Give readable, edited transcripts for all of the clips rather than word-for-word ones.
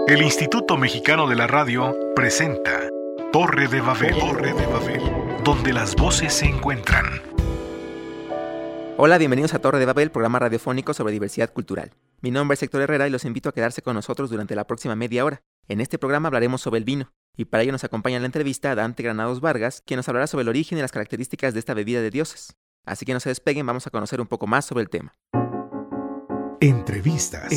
El Instituto Mexicano de la Radio presenta Torre de Babel, donde las voces se encuentran. Hola, bienvenidos a Torre de Babel, programa radiofónico sobre diversidad cultural. Mi nombre es Héctor Herrera y los invito a quedarse con nosotros durante la próxima media hora. En este programa hablaremos sobre el vino, y para ello nos acompaña en la entrevista Dante Granados Vargas, quien nos hablará sobre el origen y las características de esta bebida de dioses. Así que no se despeguen, vamos a conocer un poco más sobre el tema. Entrevistas.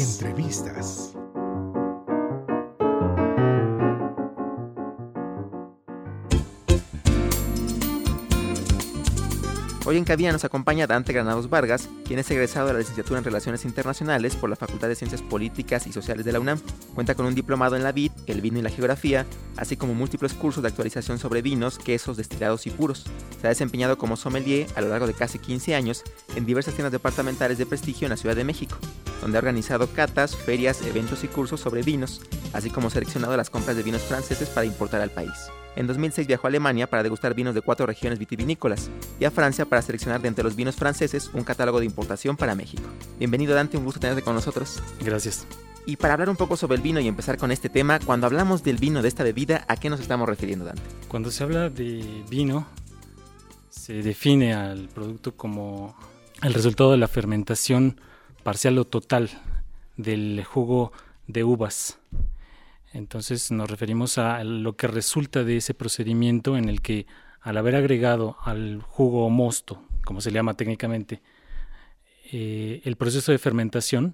Hoy en cabina nos acompaña Dante Granados Vargas, quien es egresado de la licenciatura en Relaciones Internacionales por la Facultad de Ciencias Políticas y Sociales de la UNAM. Cuenta con un diplomado en la vid, el vino y la geografía, así como múltiples cursos de actualización sobre vinos, quesos, destilados y puros. Se ha desempeñado como sommelier a lo largo de casi 15 años en diversas tiendas departamentales de prestigio en la Ciudad de México, donde ha organizado catas, ferias, eventos y cursos sobre vinos, así como seleccionado las compras de vinos franceses para importar al país. En 2006 viajó a Alemania para degustar vinos de 4 regiones vitivinícolas y a Francia para seleccionar de entre los vinos franceses un catálogo de importación para México. Bienvenido, Dante, un gusto tenerte con nosotros. Gracias. Y para hablar un poco sobre el vino y empezar con este tema, cuando hablamos del vino, de esta bebida, ¿a qué nos estamos refiriendo, Dante? Cuando se habla de vino, se define al producto como el resultado de la fermentación parcial o total del jugo de uvas. Entonces nos referimos a lo que resulta de ese procedimiento en el que, al haber agregado al jugo o mosto, como se le llama técnicamente, el proceso de fermentación,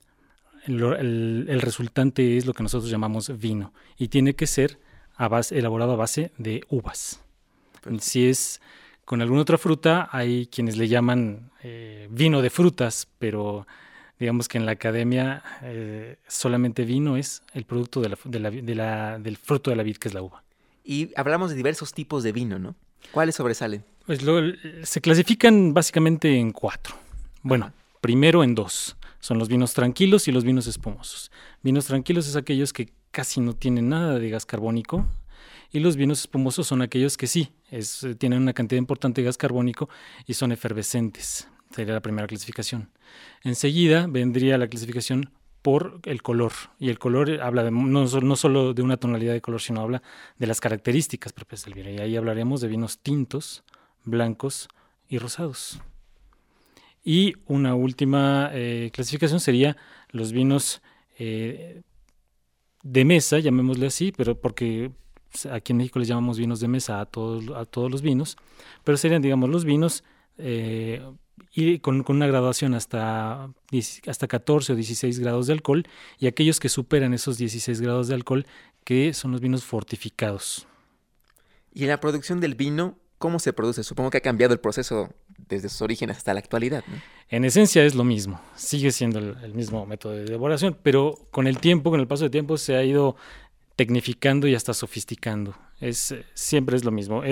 el resultante es lo que nosotros llamamos vino, y tiene que ser elaborado a base de uvas. Si es con alguna otra fruta, hay quienes le llaman vino de frutas, pero digamos que en la academia solamente vino es el producto del fruto de la vid, que es la uva. Y hablamos de diversos tipos de vino, ¿no? ¿Cuáles sobresalen? Pues se clasifican básicamente en 4. Bueno, primero en 2. Son los vinos tranquilos y los vinos espumosos. Vinos tranquilos es aquellos que casi no tienen nada de gas carbónico, y los vinos espumosos son aquellos que sí, tienen una cantidad importante de gas carbónico y son efervescentes. Sería la primera clasificación. Enseguida vendría la clasificación por el color. Y el color habla no solo de una tonalidad de color, sino habla de las características propias del vino. Y ahí hablaremos de vinos tintos, blancos y rosados. Y una última clasificación sería los vinos de mesa, llamémosle así, pero porque aquí en México les llamamos vinos de mesa a todos los vinos, pero serían, digamos, los vinos y con una graduación hasta 14 o 16 grados de alcohol, y aquellos que superan esos 16 grados de alcohol, que son los vinos fortificados. Y en la producción del vino, ¿cómo se produce? Supongo que ha cambiado el proceso desde sus orígenes hasta la actualidad, ¿no? En esencia es lo mismo, sigue siendo el mismo método de elaboración, pero con el paso del tiempo se ha ido tecnificando y hasta sofisticando. Siempre es lo mismo,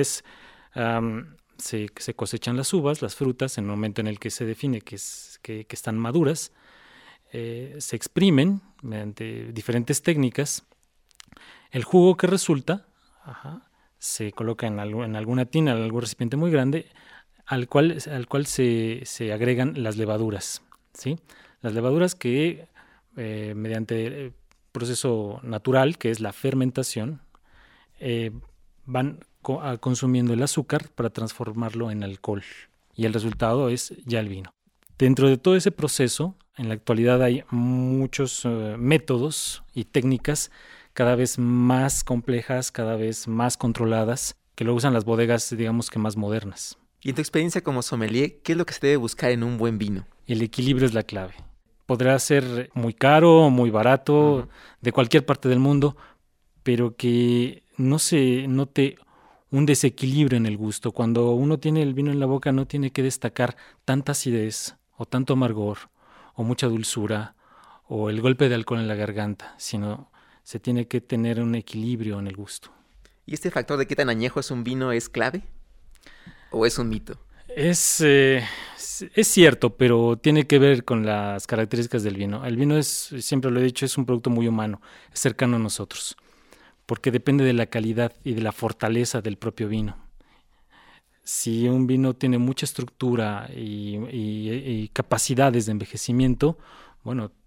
se cosechan las uvas, las frutas, en el momento en el que se define que están maduras, se exprimen mediante diferentes técnicas. El jugo que resulta se coloca en alguna tina, en algún recipiente muy grande, al cual se agregan las levaduras, ¿sí? Las levaduras que mediante el proceso natural, que es la fermentación, van consumiendo el azúcar para transformarlo en alcohol, y el resultado es ya el vino. Dentro de todo ese proceso, en la actualidad hay muchos métodos y técnicas cada vez más complejas, cada vez más controladas, que lo usan las bodegas, digamos que más modernas. Y en tu experiencia como sommelier, ¿qué es lo que se debe buscar en un buen vino? El equilibrio es la clave. Podrá ser muy caro, muy barato, de cualquier parte del mundo, pero que no se note un desequilibrio en el gusto. Cuando uno tiene el vino en la boca, no tiene que destacar tanta acidez o tanto amargor o mucha dulzura o el golpe de alcohol en la garganta, sino se tiene que tener un equilibrio en el gusto. ¿Y este factor de qué tan añejo es un vino es clave? ¿O es un mito? Es cierto, pero tiene que ver con las características del vino. El vino siempre lo he dicho, es un producto muy humano, es cercano a nosotros, porque depende de la calidad y de la fortaleza del propio vino. Si un vino tiene mucha estructura y capacidades de envejecimiento, bueno,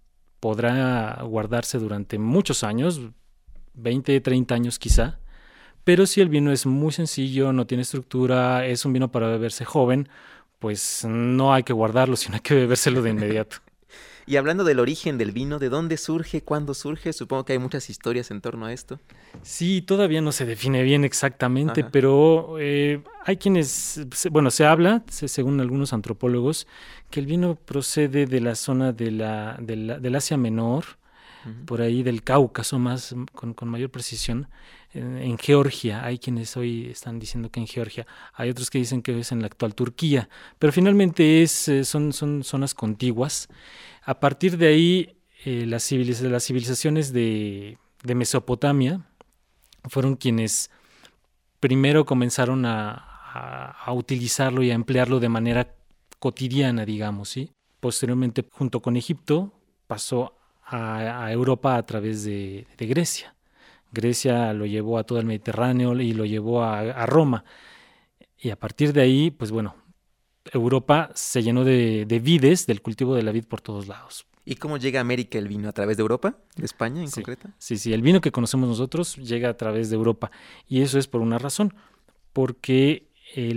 podrá guardarse durante muchos años, 20, 30 años quizá, pero si el vino es muy sencillo, no tiene estructura, es un vino para beberse joven, pues no hay que guardarlo, sino hay que bebérselo de inmediato. Y hablando del origen del vino, ¿de dónde surge? ¿Cuándo surge? Supongo que hay muchas historias en torno a esto. Sí, todavía no se define bien exactamente, Ajá. pero hay quienes, se habla, según algunos antropólogos, que el vino procede de la zona del Asia Menor, por ahí del Cáucaso, con mayor precisión, en Georgia. Hay quienes hoy están diciendo que en Georgia, hay otros que dicen que es en la actual Turquía, pero finalmente son zonas contiguas. A partir de ahí, las civilizaciones de Mesopotamia fueron quienes primero comenzaron a utilizarlo y a emplearlo de manera cotidiana, digamos, ¿sí? Posteriormente, junto con Egipto, pasó a Europa a través de Grecia. Grecia lo llevó a todo el Mediterráneo y lo llevó a Roma. Y a partir de ahí, pues bueno, Europa se llenó de vides, del cultivo de la vid por todos lados. ¿Y cómo llega a América el vino? ¿A través de Europa? ¿De España en concreto? Sí, el vino que conocemos nosotros llega a través de Europa. Y eso es por una razón, porque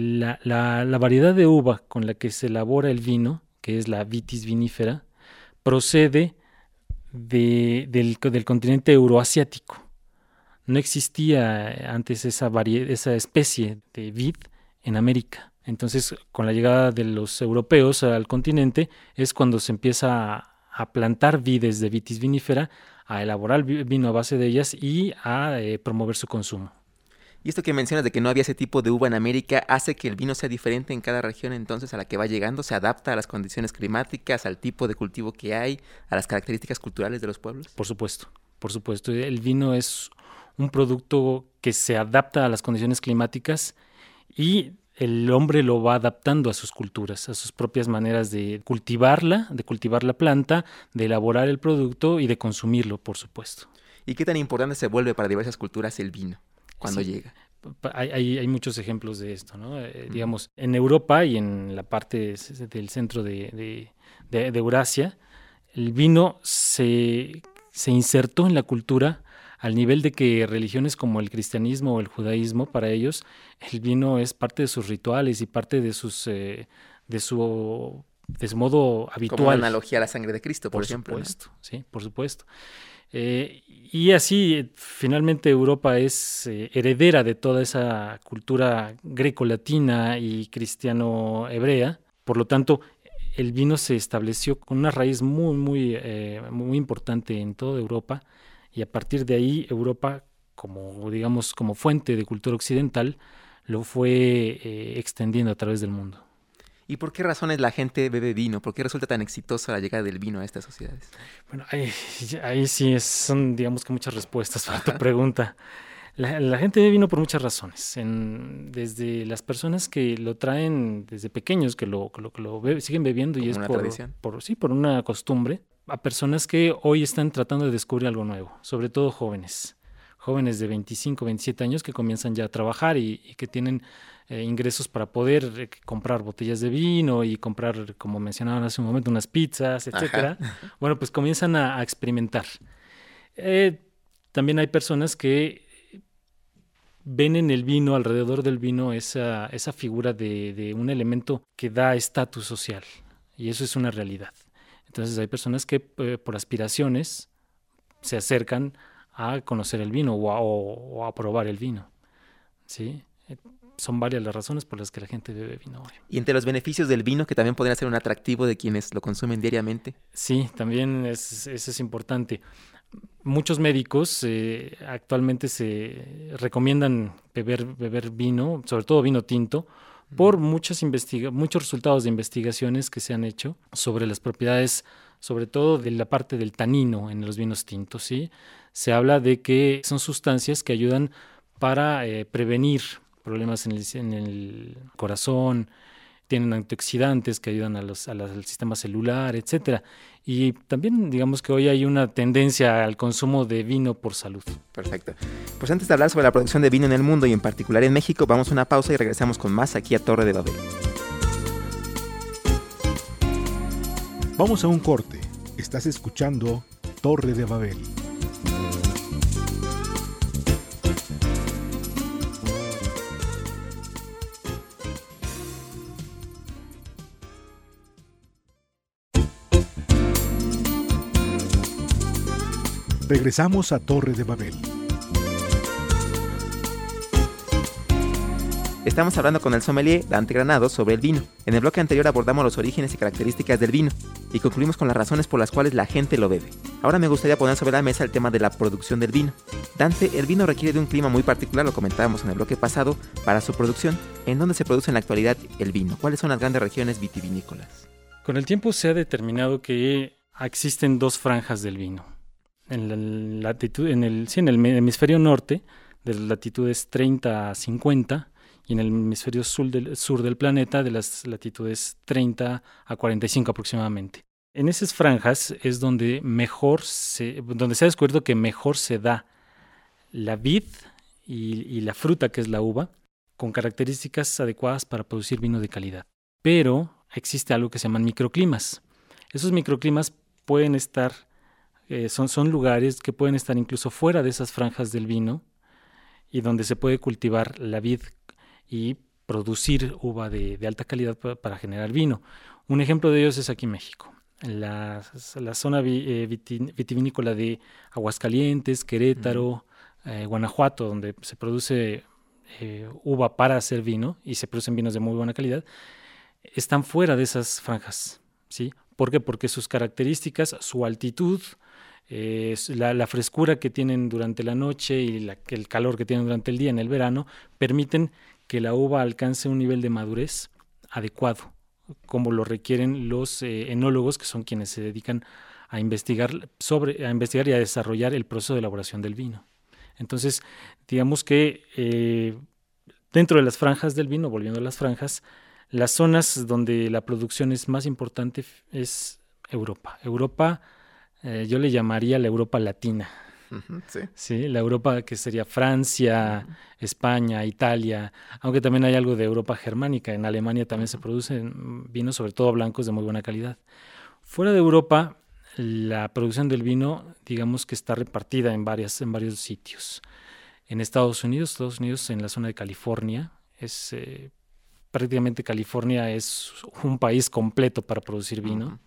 la variedad de uva con la que se elabora el vino, que es la vitis vinifera, procede del continente euroasiático. No existía antes esa especie de vid en América. Entonces, con la llegada de los europeos al continente, es cuando se empieza a plantar vides de vitis vinifera, a elaborar vino a base de ellas y a promover su consumo. Y esto que mencionas de que no había ese tipo de uva en América, ¿hace que el vino sea diferente en cada región entonces a la que va llegando? ¿Se adapta a las condiciones climáticas, al tipo de cultivo que hay, a las características culturales de los pueblos? Por supuesto. El vino es un producto que se adapta a las condiciones climáticas y el hombre lo va adaptando a sus culturas, a sus propias maneras de cultivar la planta, de elaborar el producto y de consumirlo, por supuesto. ¿Y qué tan importante se vuelve para diversas culturas el vino cuando llega? Hay muchos ejemplos de esto, ¿no? Digamos, en Europa y en la parte del centro de Eurasia, el vino se insertó en la cultura al nivel de que religiones como el cristianismo o el judaísmo, para ellos, el vino es parte de sus rituales y parte de su modo habitual. Como una analogía a la sangre de Cristo, por ejemplo. Supuesto, ¿no? Sí, por supuesto. Y así, finalmente, Europa es heredera de toda esa cultura greco-latina y cristiano-hebrea. Por lo tanto, el vino se estableció con una raíz muy importante en toda Europa. Y a partir de ahí, Europa, como fuente de cultura occidental, lo fue extendiendo a través del mundo. ¿Y por qué razones la gente bebe vino? ¿Por qué resulta tan exitosa la llegada del vino a estas sociedades? Bueno, ahí sí son, digamos que muchas respuestas para tu pregunta. La gente bebe vino por muchas razones. Desde las personas que lo traen desde pequeños, que lo siguen bebiendo y es una tradición. Por una costumbre, a personas que hoy están tratando de descubrir algo nuevo, sobre todo jóvenes de 25, 27 años que comienzan ya a trabajar y que tienen ingresos para poder comprar botellas de vino y comprar, como mencionaban hace un momento, unas pizzas, etcétera. Ajá. Bueno, pues comienzan a experimentar. También hay personas que ven en el vino, alrededor del vino, esa figura de un elemento que da estatus social, y eso es una realidad. Entonces hay personas que por aspiraciones se acercan a conocer el vino o a probar el vino, ¿sí? Son varias las razones por las que la gente bebe vino hoy. ¿Y entre los beneficios del vino, que también podrían ser un atractivo de quienes lo consumen diariamente? Sí, también eso es importante. Muchos médicos actualmente se recomiendan beber vino, sobre todo vino tinto, por muchos resultados de investigaciones que se han hecho sobre las propiedades, sobre todo de la parte del tanino en los vinos tintos, ¿sí? Se habla de que son sustancias que ayudan para prevenir problemas en el corazón, tienen antioxidantes que ayudan al sistema celular, etcétera. Y también digamos que hoy hay una tendencia al consumo de vino por salud. Perfecto. Pues antes de hablar sobre la producción de vino en el mundo y en particular en México, vamos a una pausa y regresamos con más aquí a Torre de Babel. Vamos a un corte. Estás escuchando Torre de Babel. Regresamos a Torre de Babel. Estamos hablando con el sommelier Dante Granados sobre el vino. En el bloque anterior abordamos los orígenes y características del vino y concluimos con las razones por las cuales la gente lo bebe. Ahora me gustaría poner sobre la mesa el tema de la producción del vino. Dante, el vino requiere de un clima muy particular, lo comentábamos en el bloque pasado, para su producción. ¿En dónde se produce en la actualidad el vino? ¿Cuáles son las grandes regiones vitivinícolas? Con el tiempo se ha determinado que existen dos franjas del vino. En el hemisferio norte, de las latitudes 30 a 50, y en el hemisferio sur del planeta, de las latitudes 30 a 45 aproximadamente. En esas franjas es donde se ha descubierto que mejor se da la vid y la fruta, que es la uva, con características adecuadas para producir vino de calidad. Pero existe algo que se llaman microclimas. Esos microclimas pueden estar, son lugares que pueden estar incluso fuera de esas franjas del vino y donde se puede cultivar la vid y producir uva de alta calidad para generar vino. Un ejemplo de ellos es aquí en México. La zona vitivinícola de Aguascalientes, Querétaro, Guanajuato, donde se produce uva para hacer vino y se producen vinos de muy buena calidad, están fuera de esas franjas, ¿sí? ¿Por qué? Porque sus características, su altitud, la frescura que tienen durante la noche y el calor que tienen durante el día en el verano, permiten que la uva alcance un nivel de madurez adecuado, como lo requieren los enólogos, que son quienes se dedican a investigar y a desarrollar el proceso de elaboración del vino. Entonces, digamos que dentro de las franjas del vino, volviendo a las franjas, las zonas donde la producción es más importante es Europa. Europa, yo le llamaría la Europa latina. Sí. Sí, la Europa que sería Francia, España, Italia, aunque también hay algo de Europa germánica. En Alemania también se producen vinos, sobre todo blancos, de muy buena calidad. Fuera de Europa, la producción del vino, digamos que está repartida en varios sitios. En Estados Unidos, en la zona de California, prácticamente California es un país completo para producir vino.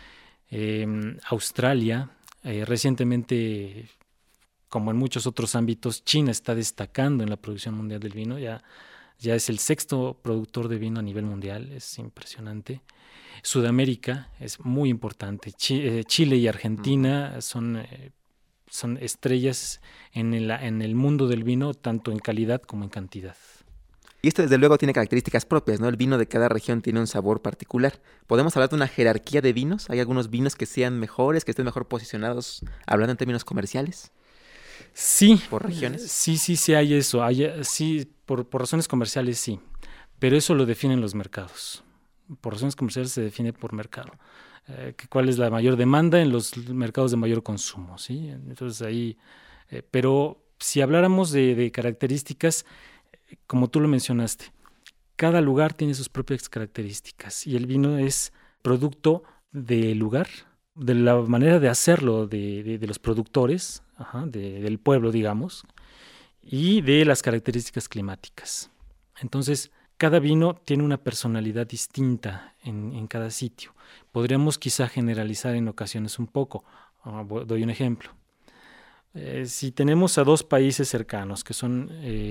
Australia, recientemente, como en muchos otros ámbitos, China está destacando en la producción mundial del vino. Ya es el sexto productor de vino a nivel mundial, es impresionante. Sudamérica es muy importante. Chile y Argentina son estrellas en el mundo del vino, tanto en calidad como en cantidad. Y esto desde luego tiene características propias, ¿no? El vino de cada región tiene un sabor particular. ¿Podemos hablar de una jerarquía de vinos? ¿Hay algunos vinos que sean mejores, que estén mejor posicionados, hablando en términos comerciales? Sí. ¿Por regiones? Sí hay eso. Sí, por razones comerciales sí. Pero eso lo definen los mercados. Por razones comerciales se define por mercado. ¿Cuál es la mayor demanda en los mercados de mayor consumo? ¿Sí? Entonces ahí... pero si habláramos de características, como tú lo mencionaste, cada lugar tiene sus propias características y el vino es producto del lugar, de la manera de hacerlo de los productores, del pueblo, digamos, y de las características climáticas. Entonces, cada vino tiene una personalidad distinta en cada sitio. Podríamos quizá generalizar en ocasiones un poco. Doy un ejemplo. Si tenemos a dos países cercanos, que son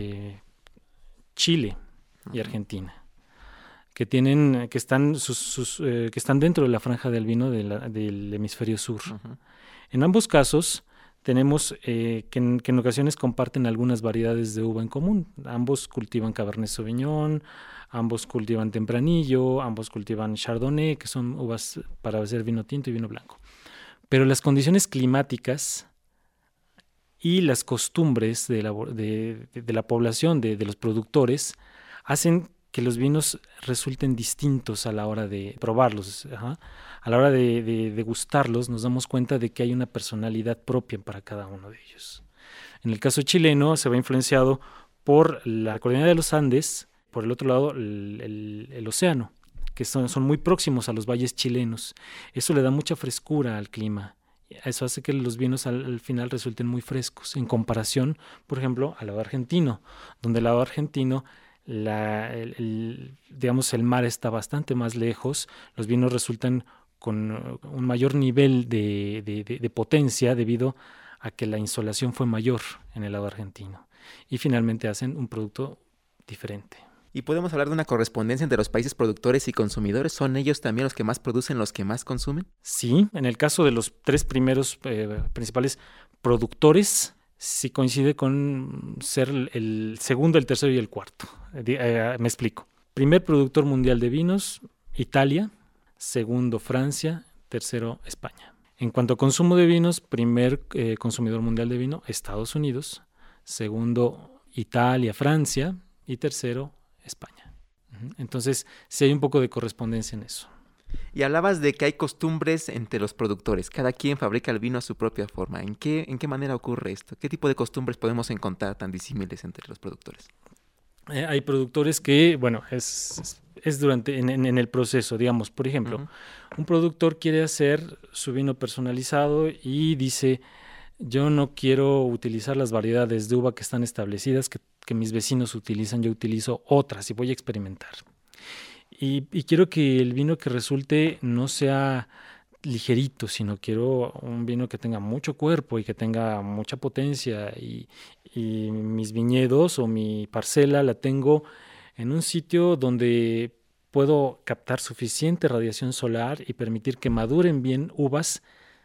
Chile y Argentina, que están dentro de la franja del vino del hemisferio sur. En ambos casos tenemos que en ocasiones comparten algunas variedades de uva en común. Ambos cultivan Cabernet Sauvignon, ambos cultivan Tempranillo, ambos cultivan Chardonnay, que son uvas para hacer vino tinto y vino blanco. Pero las condiciones climáticas y las costumbres de la población, de los productores, hacen que los vinos resulten distintos a la hora de probarlos. A la hora de degustarlos nos damos cuenta de que hay una personalidad propia para cada uno de ellos. En el caso chileno se ve influenciado por la cordillera de los Andes, por el otro lado el océano, que son muy próximos a los valles chilenos. Eso le da mucha frescura al clima Eso hace que los vinos al final resulten muy frescos, en comparación, por ejemplo, al lado argentino, donde el lado argentino, digamos, el mar está bastante más lejos, los vinos resultan con un mayor nivel de potencia debido a que la insolación fue mayor en el lado argentino. Y finalmente hacen un producto diferente. ¿Y podemos hablar de una correspondencia entre los países productores y consumidores? ¿Son ellos también los que más producen, los que más consumen? Sí, en el caso de los tres primeros principales productores, sí coincide con ser el segundo, el tercero y el cuarto. Me explico. Primer productor mundial de vinos, Italia. Segundo, Francia. Tercero, España. En cuanto a consumo de vinos, primer consumidor mundial de vino, Estados Unidos. Segundo, Italia, Francia. Y tercero, España. Entonces, sí hay un poco de correspondencia en eso. Y hablabas de que hay costumbres entre los productores. Cada quien fabrica el vino a su propia forma. ¿En qué manera ocurre esto? ¿Qué tipo de costumbres podemos encontrar tan disímiles entre los productores? Hay productores que, bueno, es durante en el proceso, digamos. Por ejemplo, un productor quiere hacer su vino personalizado y dice: yo no quiero utilizar las variedades de uva que están establecidas, que mis vecinos utilizan, yo utilizo otras y voy a experimentar. Y quiero que el vino que resulte no sea ligerito, sino quiero un vino que tenga mucho cuerpo y que tenga mucha potencia. Y mis viñedos o mi parcela la tengo en un sitio donde puedo captar suficiente radiación solar y permitir que maduren bien uvas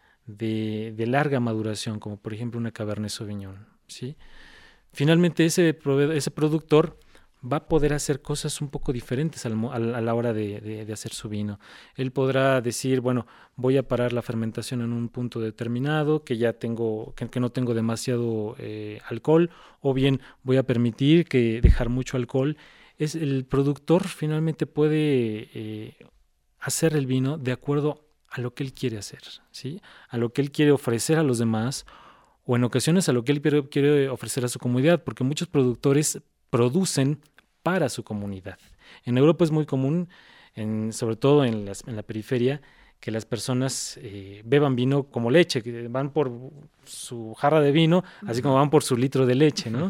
de larga maduración, como por ejemplo una Cabernet Sauvignon, ¿sí? Finalmente ese productor va a poder hacer cosas un poco diferentes a la hora de hacer su vino. Él podrá decir, bueno, voy a parar la fermentación en un punto determinado, que ya tengo, que no tengo demasiado alcohol, o bien voy a permitir dejar mucho alcohol. El productor finalmente puede hacer el vino de acuerdo a lo que él quiere hacer, ¿sí? A lo que él quiere ofrecer a los demás, o en ocasiones a lo que él quiere ofrecer a su comunidad, porque muchos productores producen para su comunidad. En Europa es muy común, sobre todo en la periferia, que las personas beban vino como leche, que van por su jarra de vino, así como van por su litro de leche, ¿no?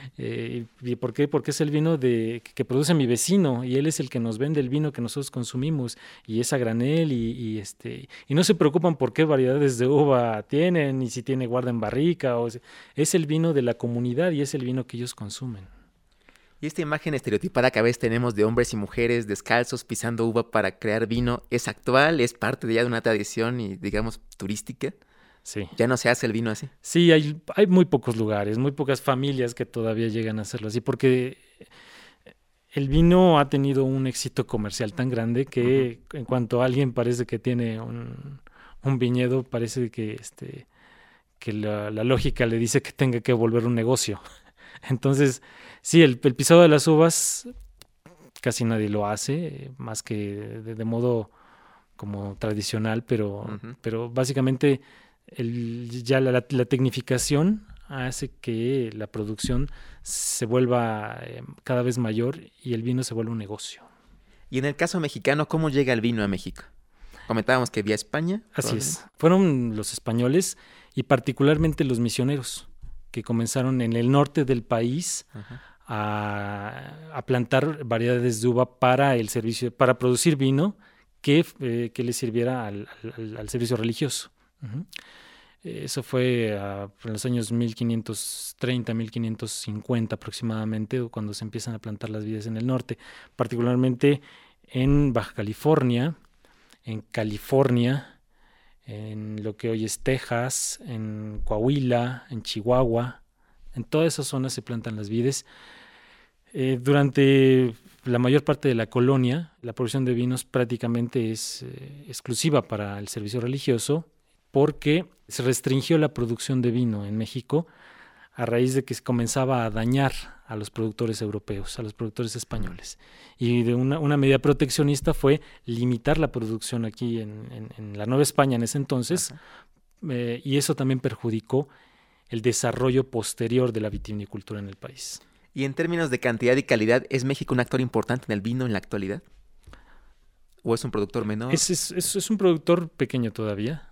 ¿Y por qué? Porque es el vino que produce mi vecino, y él es el que nos vende el vino que nosotros consumimos, y es a granel, y no se preocupan por qué variedades de uva tienen, y si tiene guarda en barrica, es el vino de la comunidad y es el vino que ellos consumen. ¿Y esta imagen estereotipada que a veces tenemos de hombres y mujeres descalzos pisando uva para crear vino es actual? ¿Es parte de una tradición y, digamos, turística? Sí. ¿Ya no se hace el vino así? Sí, hay muy pocos lugares, muy pocas familias que todavía llegan a hacerlo así, porque el vino ha tenido un éxito comercial tan grande que en cuanto alguien parece que tiene un viñedo, parece que la lógica le dice que tenga que volver un negocio. Entonces, sí, el pisado de las uvas casi nadie lo hace, más que de modo como tradicional, pero básicamente ya la tecnificación hace que la producción se vuelva cada vez mayor y el vino se vuelve un negocio. Y en el caso mexicano, ¿cómo llega el vino a México? Comentábamos que vía España. Así es. Fueron los españoles y particularmente los misioneros que comenzaron en el norte del país a plantar variedades de uva para el servicio, para producir vino que le sirviera al servicio religioso. Eso fue en los años 1530, 1550 aproximadamente, cuando se empiezan a plantar las vides en el norte, particularmente en Baja California, en California, en lo que hoy es Texas, en Coahuila, en Chihuahua. En todas esas zonas se plantan las vides. Durante la mayor parte de la colonia, la producción de vinos prácticamente es exclusiva para el servicio religioso, porque se restringió la producción de vino en México a raíz de que se comenzaba a dañar a los productores europeos, a los productores españoles. Y de una medida proteccionista fue limitar la producción aquí en la Nueva España en ese entonces, y eso también perjudicó el desarrollo posterior de la vitivinicultura en el país. Y en términos de cantidad y calidad, ¿es México un actor importante en el vino en la actualidad? ¿O es un productor menor? Es un productor pequeño todavía.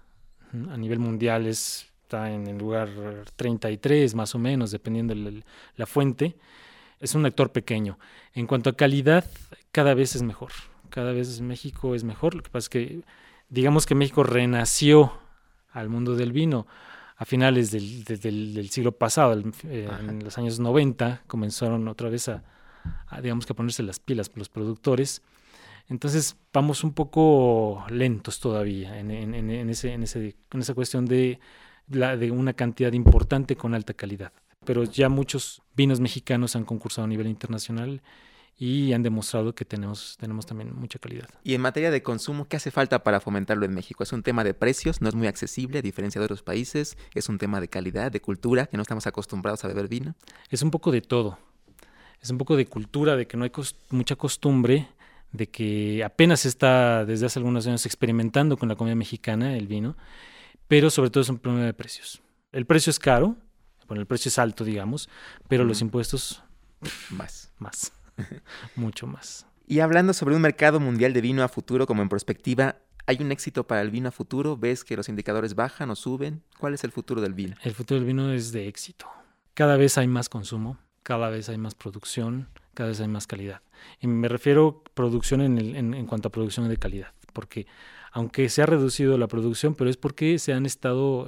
A nivel mundial está en el lugar 33 más o menos, dependiendo de la fuente. Es un actor pequeño. En cuanto a calidad, cada vez es mejor. Cada vez México es mejor. Lo que pasa es que, digamos que México renació al mundo del vino a finales del siglo pasado. En los años 90 comenzaron otra vez a digamos que a ponerse las pilas los productores. Entonces vamos un poco lentos todavía en esa cuestión de una cantidad importante con alta calidad. Pero ya muchos vinos mexicanos han concursado a nivel internacional y han demostrado que tenemos también mucha calidad. Y en materia de consumo, ¿qué hace falta para fomentarlo en México? ¿Es un tema de precios? ¿No es muy accesible a diferencia de otros países? ¿Es un tema de calidad, de cultura, que no estamos acostumbrados a beber vino? Es un poco de todo. Es un poco de cultura, de que no hay mucha costumbre, de que apenas está desde hace algunos años experimentando con la comida mexicana, el vino, pero sobre todo es un problema de precios. El precio es caro, bueno, el precio es alto, digamos, pero los impuestos más, mucho más. Y hablando sobre un mercado mundial de vino a futuro como en perspectiva, ¿hay un éxito para el vino a futuro? ¿Ves que los indicadores bajan o suben? ¿Cuál es el futuro del vino? El futuro del vino es de éxito. Cada vez hay más consumo, cada vez hay más producción, cada vez hay más calidad. Y me refiero a producción en cuanto a producción de calidad, porque aunque se ha reducido la producción, pero es porque se han estado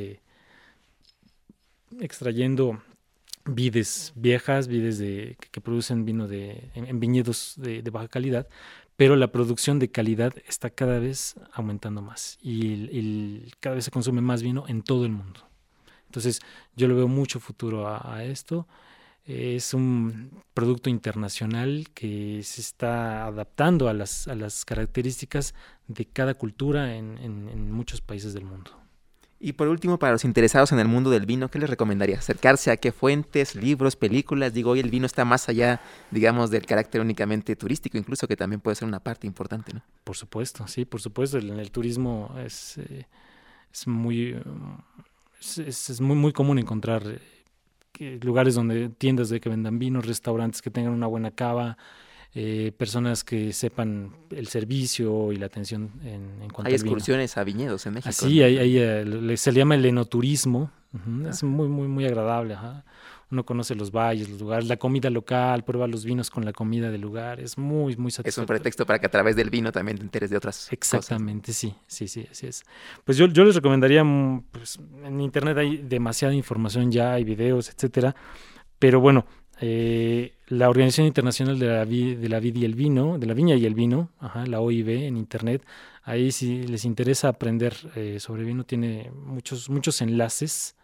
extrayendo vides viejas, vides que producen vino en viñedos de baja calidad, pero la producción de calidad está cada vez aumentando más y cada vez se consume más vino en todo el mundo. Entonces yo le veo mucho futuro a esto. Es un producto internacional que se está adaptando a las características de cada cultura en muchos países del mundo. Y por último, para los interesados en el mundo del vino, ¿qué les recomendaría? ¿Acercarse a qué fuentes, libros, películas? Digo, hoy el vino está más allá, digamos, del carácter únicamente turístico, incluso que también puede ser una parte importante, ¿no? Por supuesto, sí, por supuesto. El turismo es muy común encontrar lugares donde tiendas que vendan vinos, restaurantes que tengan una buena cava, personas que sepan el servicio y la atención en cuanto al vino. Hay excursiones a viñedos en México. Así, se le llama el enoturismo. Es muy, muy, muy agradable. Uno conoce los valles, los lugares, la comida local, prueba los vinos con la comida del lugar. Es muy, muy satisfactorio. Es un pretexto para que a través del vino también te enteres de otras Exactamente, cosas. Sí, así es. Pues yo les recomendaría, pues, en internet hay demasiada información ya, hay videos, etcétera. Pero bueno, la Organización Internacional de la Vid y el Vino, de la Viña y el Vino, la OIV en internet, ahí si les interesa aprender sobre vino, tiene muchos enlaces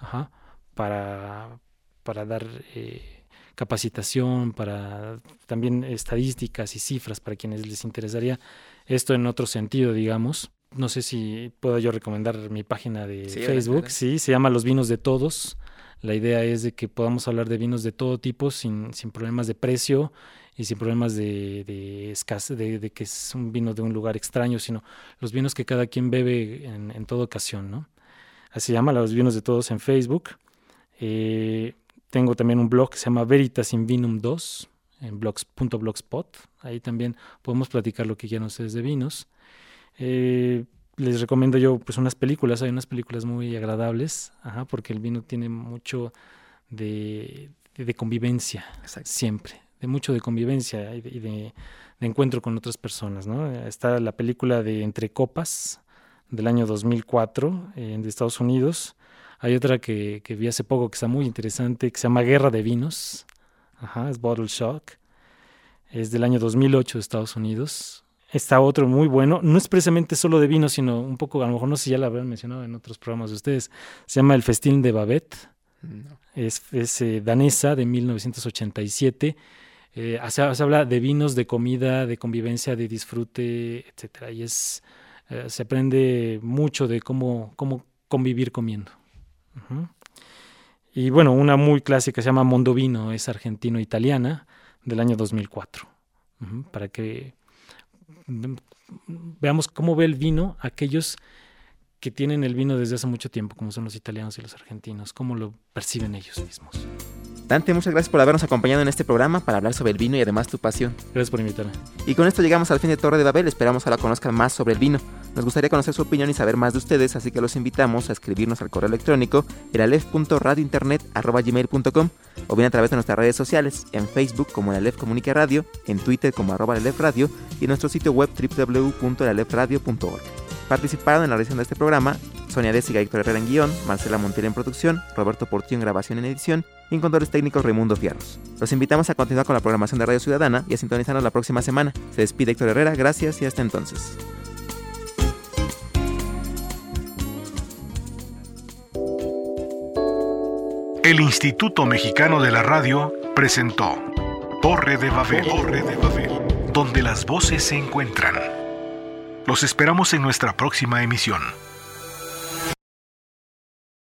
para dar capacitación, para también estadísticas y cifras para quienes les interesaría esto en otro sentido, digamos. No sé si puedo yo recomendar mi página de Facebook. Sí, se llama Los Vinos de Todos. La idea es de que podamos hablar de vinos de todo tipo sin problemas de precio y sin problemas de escasez, de que es un vino de un lugar extraño, sino los vinos que cada quien bebe en toda ocasión, ¿no? Así se llama Los Vinos de Todos en Facebook. Tengo también un blog que se llama Veritas in Vinum 2 en blogs.blogspot. Ahí también podemos platicar lo que quieran ustedes de vinos. Les recomiendo yo pues unas películas. Hay unas películas muy agradables, porque el vino tiene mucho de convivencia. Exacto. Siempre, mucho de convivencia y de encuentro con otras personas, ¿no? Está la película de Entre Copas del año 2004 de Estados Unidos. Hay otra que vi hace poco que está muy interesante, que se llama Guerra de Vinos. Es Bottle Shock. Es del año 2008 de Estados Unidos. Está otro muy bueno. No es precisamente solo de vino, sino un poco, a lo mejor no sé si ya lo habrán mencionado en otros programas de ustedes. Se llama El Festín de Babette. No. Es danesa de 1987. Se habla de vinos, de comida, de convivencia, de disfrute, etcétera. Y se aprende mucho de cómo convivir comiendo. Y bueno, una muy clásica se llama Mondovino, es argentino-italiana, del año 2004. Para que veamos cómo ve el vino aquellos que tienen el vino desde hace mucho tiempo, como son los italianos y los argentinos, cómo lo perciben ellos mismos. Dante, muchas gracias por habernos acompañado en este programa para hablar sobre el vino y además tu pasión. Gracias por invitarme. Y con esto llegamos al fin de Torre de Babel. Esperamos ahora conozcan más sobre el vino. Nos gustaría conocer su opinión y saber más de ustedes, así que los invitamos a escribirnos al correo electrónico elalef.radiointernet@gmail.com o bien a través de nuestras redes sociales, en Facebook como El Aleph Comunica Radio, en Twitter como @elalefradio y en nuestro sitio web www.elalefradio.org. Participaron en la realización de este programa Sonia Desiga y Héctor Herrera en guión, Marcela Montiel en producción, Roberto Portillo en grabación y en edición y en controles técnicos Raimundo Fierros. Los invitamos a continuar con la programación de Radio Ciudadana y a sintonizarnos la próxima semana. Se despide Héctor Herrera, gracias y hasta entonces. El Instituto Mexicano de la Radio presentó Torre de Babel, donde las voces se encuentran. Los esperamos en nuestra próxima emisión.